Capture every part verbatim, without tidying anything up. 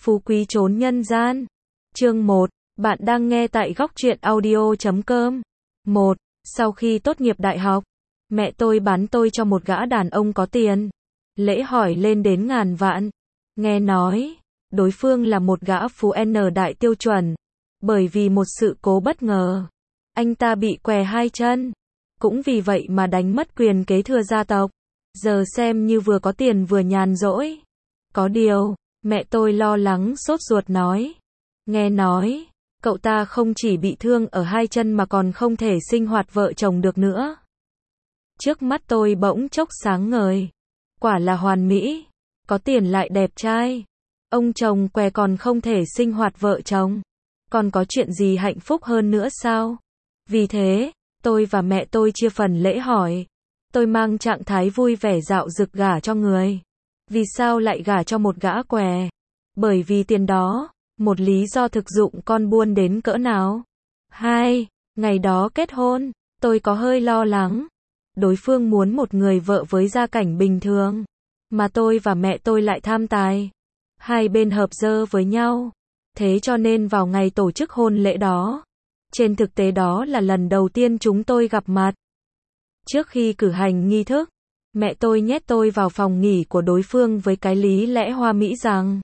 Phú quý trốn nhân gian. Chương một, bạn đang nghe tại góc truyện audio chấm com. một. Sau khi tốt nghiệp đại học, mẹ tôi bán tôi cho một gã đàn ông có tiền. Lễ hỏi lên đến ngàn vạn. Nghe nói, đối phương là một gã phú N đại tiêu chuẩn. Bởi vì một sự cố bất ngờ, anh ta bị què hai chân. Cũng vì vậy mà đánh mất quyền kế thừa gia tộc. Giờ xem như vừa có tiền vừa nhàn rỗi. Có điều, mẹ tôi lo lắng sốt ruột nói. Nghe nói, cậu ta không chỉ bị thương ở hai chân mà còn không thể sinh hoạt vợ chồng được nữa. Trước mắt tôi bỗng chốc sáng ngời. Quả là hoàn mỹ. Có tiền lại đẹp trai. Ông chồng què còn không thể sinh hoạt vợ chồng. Còn có chuyện gì hạnh phúc hơn nữa sao? Vì thế, tôi và mẹ tôi chia phần lễ hỏi. Tôi mang trạng thái vui vẻ dạo dực gả cho người. Vì sao lại gả cho một gã què? Bởi vì tiền đó, một lý do thực dụng con buôn đến cỡ nào. Hai, ngày đó kết hôn, tôi có hơi lo lắng. Đối phương muốn một người vợ với gia cảnh bình thường, mà tôi và mẹ tôi lại tham tài. Hai bên hợp dơ với nhau. Thế cho nên vào ngày tổ chức hôn lễ đó, trên thực tế đó là lần đầu tiên chúng tôi gặp mặt. Trước khi cử hành nghi thức, mẹ tôi nhét tôi vào phòng nghỉ của đối phương với cái lý lẽ hoa mỹ rằng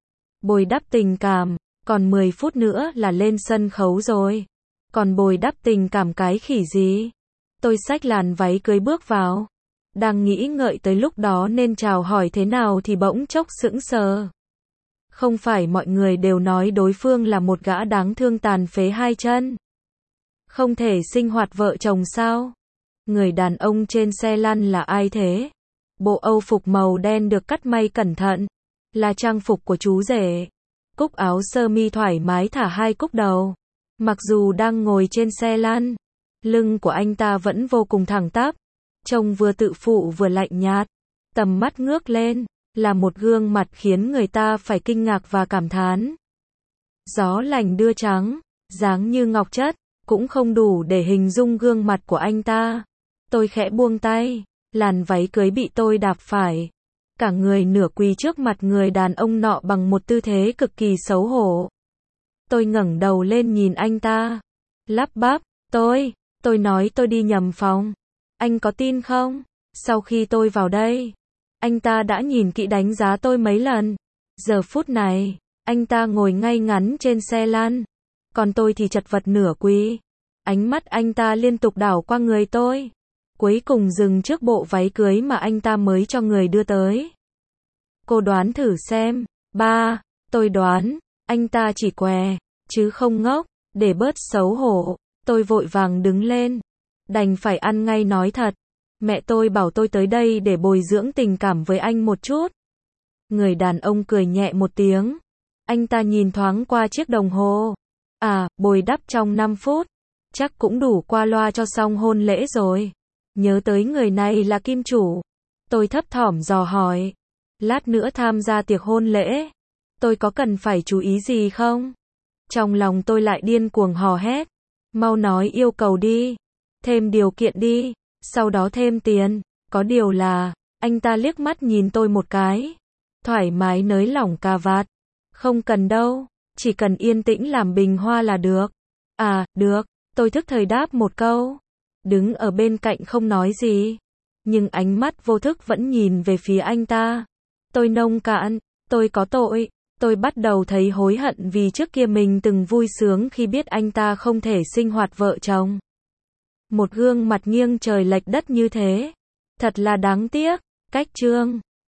bồi đắp tình cảm, còn mười phút nữa là lên sân khấu rồi. Còn bồi đắp tình cảm cái khỉ gì? Tôi xách làn váy cưới bước vào. Đang nghĩ ngợi tới lúc đó nên chào hỏi thế nào thì bỗng chốc sững sờ. Không phải mọi người đều nói đối phương là một gã đáng thương tàn phế hai chân, không thể sinh hoạt vợ chồng sao? Người đàn ông trên xe lăn là ai thế? Bộ âu phục màu đen được cắt may cẩn thận, là trang phục của chú rể. Cúc áo sơ mi thoải mái thả hai cúc đầu. Mặc dù đang ngồi trên xe lăn, lưng của anh ta vẫn vô cùng thẳng tắp, trông vừa tự phụ vừa lạnh nhạt. Tầm mắt ngước lên, là một gương mặt khiến người ta phải kinh ngạc và cảm thán. Gió lành đưa trắng, dáng như ngọc chất, cũng không đủ để hình dung gương mặt của anh ta. Tôi khẽ buông tay, làn váy cưới bị tôi đạp phải. Cả người nửa quỳ trước mặt người đàn ông nọ bằng một tư thế cực kỳ xấu hổ. Tôi ngẩng đầu lên nhìn anh ta, lắp bắp, tôi, tôi nói tôi đi nhầm phòng. Anh có tin không? Sau khi tôi vào đây, anh ta đã nhìn kỹ đánh giá tôi mấy lần. Giờ phút này, anh ta ngồi ngay ngắn trên xe lăn, còn tôi thì chật vật nửa quỳ. Ánh mắt anh ta liên tục đảo qua người tôi, cuối cùng dừng trước bộ váy cưới mà anh ta mới cho người đưa tới. Cô đoán thử xem. Ba, tôi đoán, anh ta chỉ què, chứ không ngốc. Để bớt xấu hổ, tôi vội vàng đứng lên. Đành phải ăn ngay nói thật. Mẹ tôi bảo tôi tới đây để bồi dưỡng tình cảm với anh một chút. Người đàn ông cười nhẹ một tiếng. Anh ta nhìn thoáng qua chiếc đồng hồ. À, bồi đắp trong năm phút. Chắc cũng đủ qua loa cho xong hôn lễ rồi. Nhớ tới người này là kim chủ. Tôi thấp thỏm dò hỏi. Lát nữa tham gia tiệc hôn lễ, tôi có cần phải chú ý gì không? Trong lòng tôi lại điên cuồng hò hét. Mau nói yêu cầu đi. Thêm điều kiện đi. Sau đó thêm tiền. Có điều là, anh ta liếc mắt nhìn tôi một cái. Thoải mái nới lỏng cà vạt. Không cần đâu. Chỉ cần yên tĩnh làm bình hoa là được. À, được. Tôi thức thời đáp một câu. Đứng ở bên cạnh không nói gì. Nhưng ánh mắt vô thức vẫn nhìn về phía anh ta. Tôi nông cạn. Tôi có tội. Tôi bắt đầu thấy hối hận vì trước kia mình từng vui sướng khi biết anh ta không thể sinh hoạt vợ chồng. Một gương mặt nghiêng trời lệch đất như thế. Thật là đáng tiếc. Cách chương.